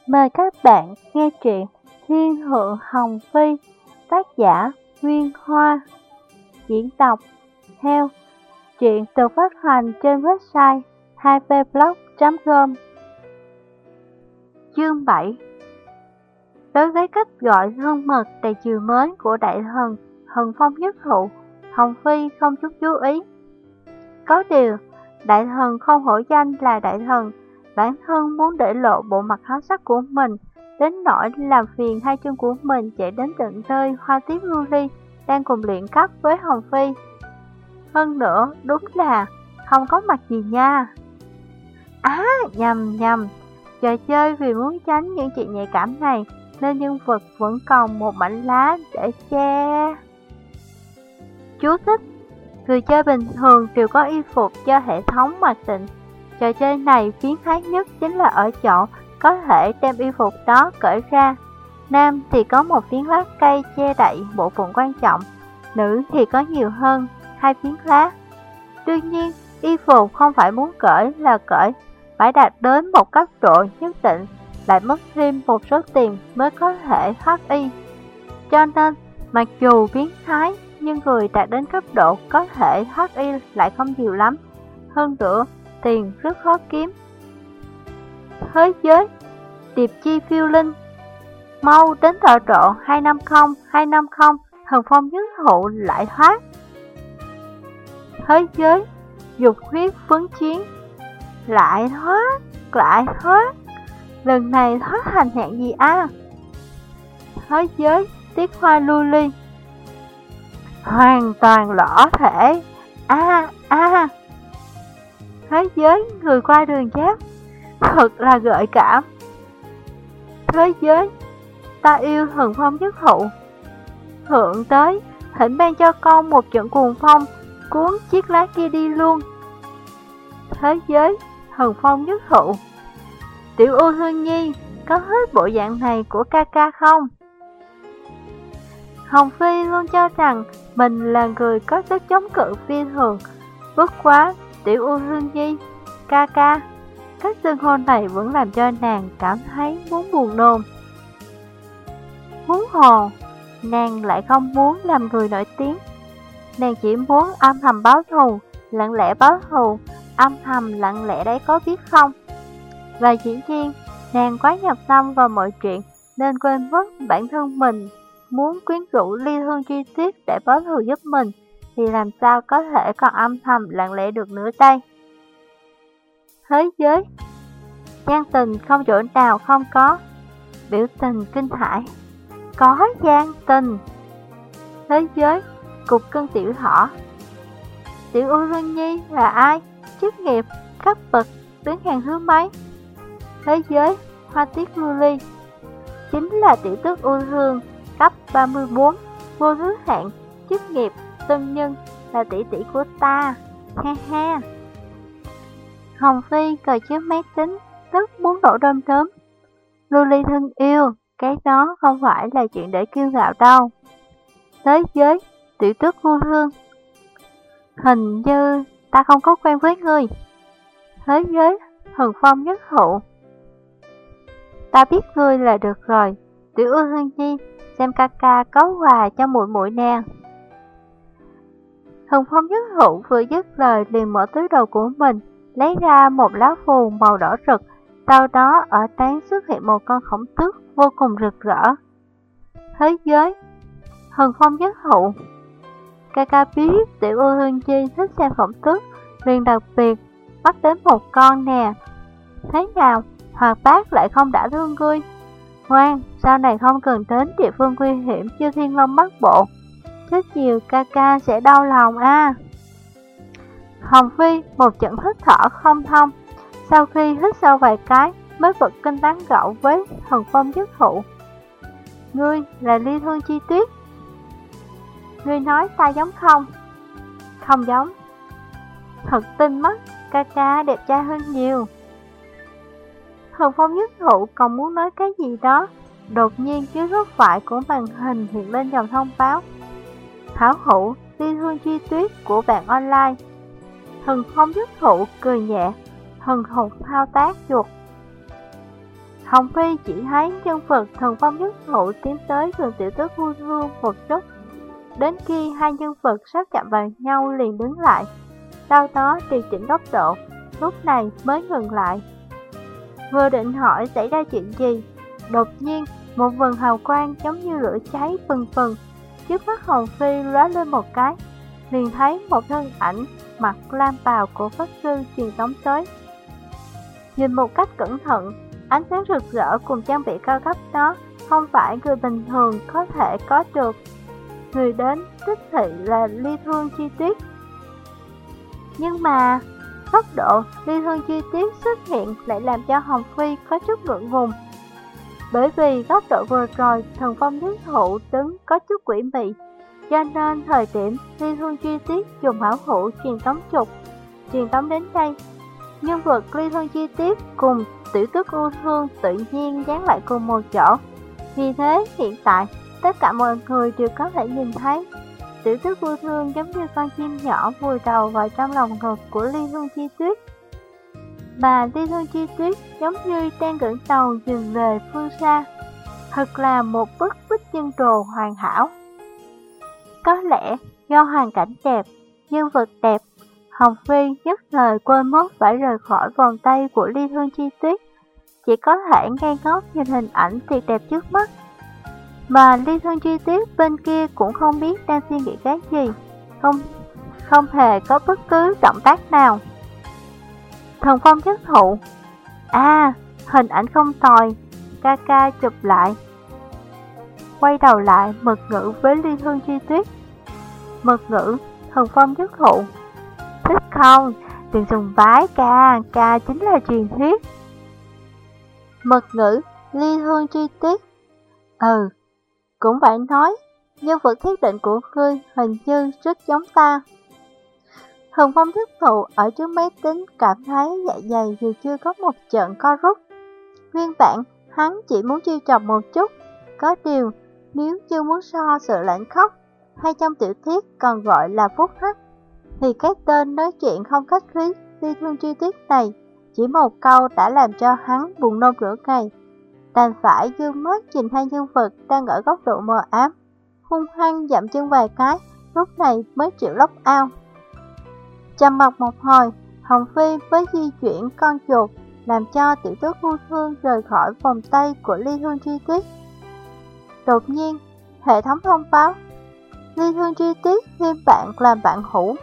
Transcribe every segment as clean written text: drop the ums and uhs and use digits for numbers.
Mời các bạn nghe truyện Thiên Thượng Hồng Phi, tác giả Nguyên Hoa, diễn đọc Heo. Truyện được phát hành trên website 2pblog.com. Chương 7. Đối với cách gọi thân mật đầy chiều mến của đại thần Thần Phong Nhất Thụ, Hồng Phi không chút chú ý. Có điều, đại thần không hổ danh là đại thần, bản thân muốn để lộ bộ mặt háo sắc của mình, đến nỗi làm phiền hai chân của mình chạy đến tận nơi Hoa Tiết Lưu Ly đang cùng luyện cấp với Hồng Phi. Hơn nữa, đúng là không có mặt gì nha. Nhầm, trò chơi vì muốn tránh những chuyện nhạy cảm này nên nhân vật vẫn còn một mảnh lá để che. Chú thích: người chơi bình thường đều có y phục cho hệ thống mặc định. Trò chơi này phiến thái nhất chính là ở chỗ có thể đem y phục đó cởi ra. Nam thì có một phiến lá cây che đậy bộ phận quan trọng, nữ thì có nhiều hơn 2 phiến lá. Đương nhiên, y phục không phải muốn cởi là cởi, phải đạt đến một cấp độ nhất định, lại mất thêm một số tiền mới có thể thoát y. Cho nên, mặc dù biến thái, nhưng người đạt đến cấp độ có thể thoát y lại không nhiều lắm. Hơn nữa, tiền rất khó kiếm. Thế giới Điệp Chi Phiêu Linh, mau đến tọa độ 250, Thần Phong Nhất Thụ lại thoát. Thế giới Dục Huyết Phấn Chiến, lại thoát, lần này thoát thành hạng gì a? Thế giới Tiết Hoa Lưu Ly, hoàn toàn lõ thể, Thế giới Người qua đường giáp, thật là gợi cảm. Thế giới Ta yêu Thần Phong Nhất Thụ, thượng tới thỉnh ban cho con một trận cuồng phong, cuốn chiếc lá kia đi luôn. Thế giới Thần Phong Nhất Thụ, Tiểu U Hương Nhi, có hết bộ dạng này của ca ca không? Hồng Phi luôn cho rằng mình là người có sức chống cự phi thường. Bất quá Tiểu U Hương Nhi, ca ca, cách xưng hô này vẫn làm cho nàng cảm thấy muốn buồn nôn. Huống hồ, nàng lại không muốn làm người nổi tiếng. Nàng chỉ muốn âm thầm báo thù, lặng lẽ báo thù, âm thầm lặng lẽ đấy có biết không? Và dĩ nhiên, nàng quá nhập tâm vào mọi chuyện nên quên mất bản thân mình muốn quyến rũ Ly Hương Chi Tuyết để báo thù giúp mình, thì làm sao có thể còn âm thầm lặng lẽ được nữa đây? Thế giới Gian tình không chỗ nào không có, biểu tình kinh hãi, có gian tình. Thế giới Cục Cưng Tiểu Thỏ, Tiểu U Hương Nhi là ai? Chức nghiệp, cấp bậc, đứng hàng thứ mấy? Thế giới Hoa Tiết Lưu Ly, chính là Tiểu Tước U Hương, cấp 34, vô thứ hạng, chức nghiệp, tân nhân, là tỷ tỷ của ta, ha ha. Hồng Phi cởi chiếc máy tính, tức muốn nổ đom đóm. Lưu Ly thân yêu, cái đó không phải là chuyện để kiêu ngạo đâu. Thế giới Tiểu Tước U Hương, hình như ta không có quen với ngươi. Thế giới Thần Phong Nhất Thụ, ta biết ngươi là được rồi. Tiểu U Hương Nhi, xem ca ca có quà cho muội muội nè. Thần Phong Nhất Thụ vừa dứt lời liền mở túi đồ của mình, lấy ra một lá phù màu đỏ rực, sau đó ở trán xuất hiện một con khổng tước vô cùng rực rỡ. Thế giới Thần Phong Nhất Thụ, ca ca biết Tiểu U Hương Nhi thích xem khổng tước, liền đặc biệt bắt đến một con nè. Thế nào, Hoạt Bát lại không đã thương ngươi? Ngoan, sau này không cần đến địa phương nguy hiểm như Thiên Long Bắc Bộ, chết nhiều ca ca sẽ đau lòng a. Hồng Phi một trận hít thở không thông, sau khi hít sâu vài cái mới bật kinh tán gẫu với Thần Phong Nhất Thụ. Ngươi là Ly Hương Chi Tuyết? Ngươi nói ta giống không? Không giống. Thật tinh mắt, ca ca đẹp trai hơn nhiều. Thần Phong Nhất Thụ còn muốn nói cái gì đó, đột nhiên dưới góc phải của màn hình hiện lên dòng thông báo: Thảo hữu Ly Hương Chi Tuyết của bạn online. Thần Phong Nhất Thụ cười nhẹ, thần hồn thao tác chuột. Hồng Phi chỉ thấy nhân vật Thần Phong Nhất Thụ tiến tới gần Tiểu Tước Vui Hương một chút. Đến khi hai nhân vật sắp chạm vào nhau liền đứng lại, sau đó điều chỉnh góc độ, lúc này mới ngừng lại. Vừa định hỏi xảy ra chuyện gì, đột nhiên một vầng hào quang giống như lửa cháy bừng bừng trước mắt Hồng Phi lóe lên một cái, liền thấy một thân ảnh mặc lam bào của pháp sư truyền tống tới. Nhìn một cách cẩn thận, ánh sáng rực rỡ cùng trang bị cao cấp đó không phải người bình thường có thể có được. Người đến đích thị là Ly Thương Chi Tuyết. Nhưng mà tốc độ Ly Thương Chi Tuyết xuất hiện lại làm cho Hồng Phi có chút ngượng ngùng. Bởi vì góc độ vừa rồi Thần Phong Nhất Thụ đứng có chút quỷ mị, cho nên thời điểm Ly Thương Chi Tuyết dùng hảo hữu truyền tống đến đây, nhân vật Ly Thương Chi Tuyết cùng Tiểu Tước U Thương tự nhiên dán lại cùng một chỗ. Vì thế hiện tại tất cả mọi người đều có thể nhìn thấy Tiểu Tước U Thương giống như con chim nhỏ vùi đầu vào trong lòng ngực của Ly Thương Chi Tuyết, mà Ly Thương Chi Tuyết giống như đang ngẩng đầu nhìn về phương xa. Thật là một bức bích chân đồ hoàn hảo. Có lẽ do hoàn cảnh đẹp, nhân vật đẹp, Hồng Phi nhất thời quên mất phải rời khỏi vòng tay của Ly Thương Chi Tuyết, chỉ có thể ngây ngốc nhìn hình ảnh tuyệt đẹp trước mắt. Mà Ly Thương Chi Tuyết bên kia cũng không biết đang suy nghĩ cái gì, không hề có bất cứ động tác nào. Thần Phong Nhất Thụ, hình ảnh không tồi, ca ca chụp lại. Quay đầu lại mật ngữ với Ly Thương Chi Tuyết. Mật ngữ, Thần Phong Nhất Thụ, thích không? Đừng dùng bái ca chính là truyền thuyết. Mật ngữ, Ly Thương Chi Tuyết, cũng phải nói, nhân vật thiết định của ngươi hình như rất giống ta. Thần Phong Nhất Thụ ở trước máy tính cảm thấy dạ dày dù chưa có một trận co rút. Nguyên bản, hắn chỉ muốn trêu chọc một chút, có điều, nếu chưa muốn so sự lãnh khóc, hay trong tiểu thuyết còn gọi là phúc hắc, thì cái tên nói chuyện không khách khí Ly Thương Chi Tuyết này, chỉ một câu đã làm cho hắn buồn nôn nửa ngày. Đành phải dương mắt nhìn hai nhân vật đang ở góc độ mờ ám, hung hăng dậm chân vài cái, lúc này mới chịu lóc ao. Trầm mặc một hồi, Hồng Phi mới di chuyển con chuột, làm cho Tiểu Tước U Thương rời khỏi vòng tay của Ly Thương Chi Tuyết. Đột nhiên, hệ thống thông báo, Ly Thương Chi Tuyết thêm bạn làm bạn hữu.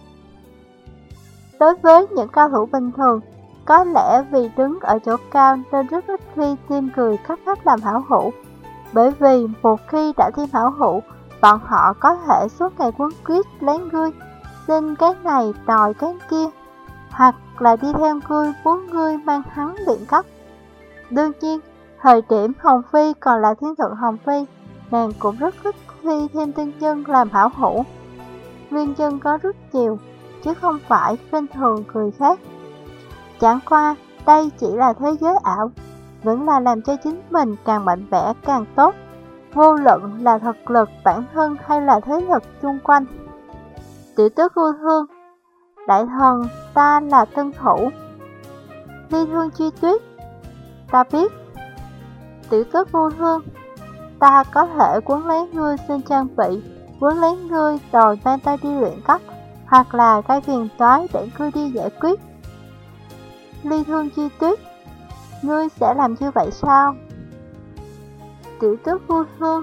Đối với những cao thủ bình thường, có lẽ vì đứng ở chỗ cao nên rất ít khi thêm người cấp khách làm hảo hữu. Bởi vì một khi đã thêm hảo hữu, bọn họ có thể suốt ngày quấn quýt lấy ngươi, xin cái này đòi cái kia, hoặc là đi theo ngươi muốn ngươi mang hắn luyện cấp. Đương nhiên, thời điểm Hồng Phi còn là thiên thượng Hồng Phi, nàng cũng rất thích khi thêm tiên nhân làm hảo hữu. Nguyên nhân có rất nhiều, chứ không phải khinh thường người khác. Chẳng qua, đây chỉ là thế giới ảo, vẫn là làm cho chính mình càng mạnh mẽ càng tốt, vô luận là thực lực bản thân hay là thế lực xung quanh. Tiểu Tước U Thương, đại thần, ta là tân thủ. Ly Thương Chi Tuyết, ta biết. Tiểu Tước U Thương, ta có thể quấn lấy ngươi xin trang bị, quấn lấy ngươi đòi mang ta đi luyện cấp, hoặc là gây phiền toái để ngươi đi giải quyết. Ly Thương Chi Tuyết, ngươi sẽ làm như vậy sao? Tiểu Tước U Thương,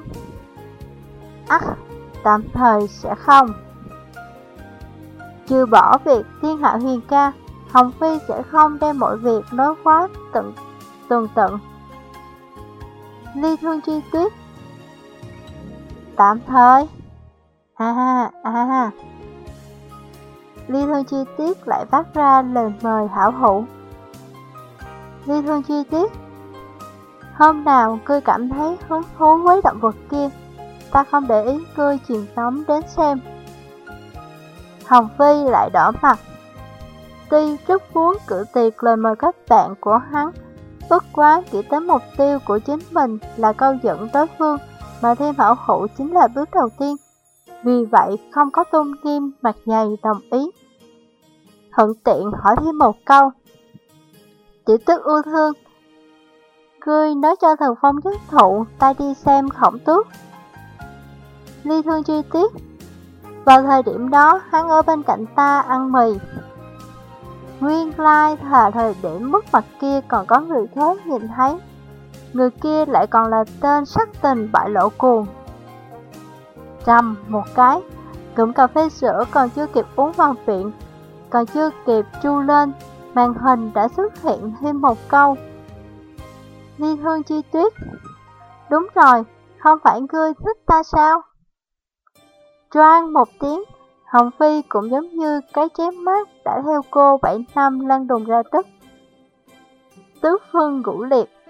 tạm thời sẽ không. Trừ bỏ việc Thiên Hạ Huyền Ca, Hồng Phi sẽ không đem mọi việc nói quá tường tận. Ly Thương Chi Tuyết, tạm thời. Ly Thương Chi Tuyết lại phát ra lời mời hảo hữu. Ly Thương Chi Tuyết, hôm nào ngươi cảm thấy hứng thú với động vật kia, ta không để ý ngươi truyền tống đến xem. Hồng Phi lại đỏ mặt. Tuy rất muốn cự tuyệt lời mời các bạn của hắn, bất quá nghĩ tới mục tiêu của chính mình là câu dẫn đối phương, mà thêm hảo hữu chính là bước đầu tiên. Vì vậy không có tôn nghiêm mặt dày đồng ý. Thuận tiện hỏi thêm một câu. Tiểu Tước U Thương, Ngươi nói cho Thần Phong nhất thụ, ta đi xem Khổng Tước. Ly Thương chi tiết. Vào thời điểm đó, hắn ở bên cạnh ta ăn mì. Nguyên lai là thời điểm mất mặt kia còn có người khác nhìn thấy. Người kia lại còn là tên sắc tình bại lộ cuồng. Trầm một cái, cụm cà phê sữa còn chưa kịp uống vào viện, còn chưa kịp chu lên, màn hình đã xuất hiện thêm một câu. Ly Thương chi tuyết. Đúng rồi, không phải ngươi thích ta sao? Choang một tiếng, Hồng Phi cũng giống như cái chém mát đã theo cô 7 năm lăn đùng ra tức. Tứ phân ngũ liệt,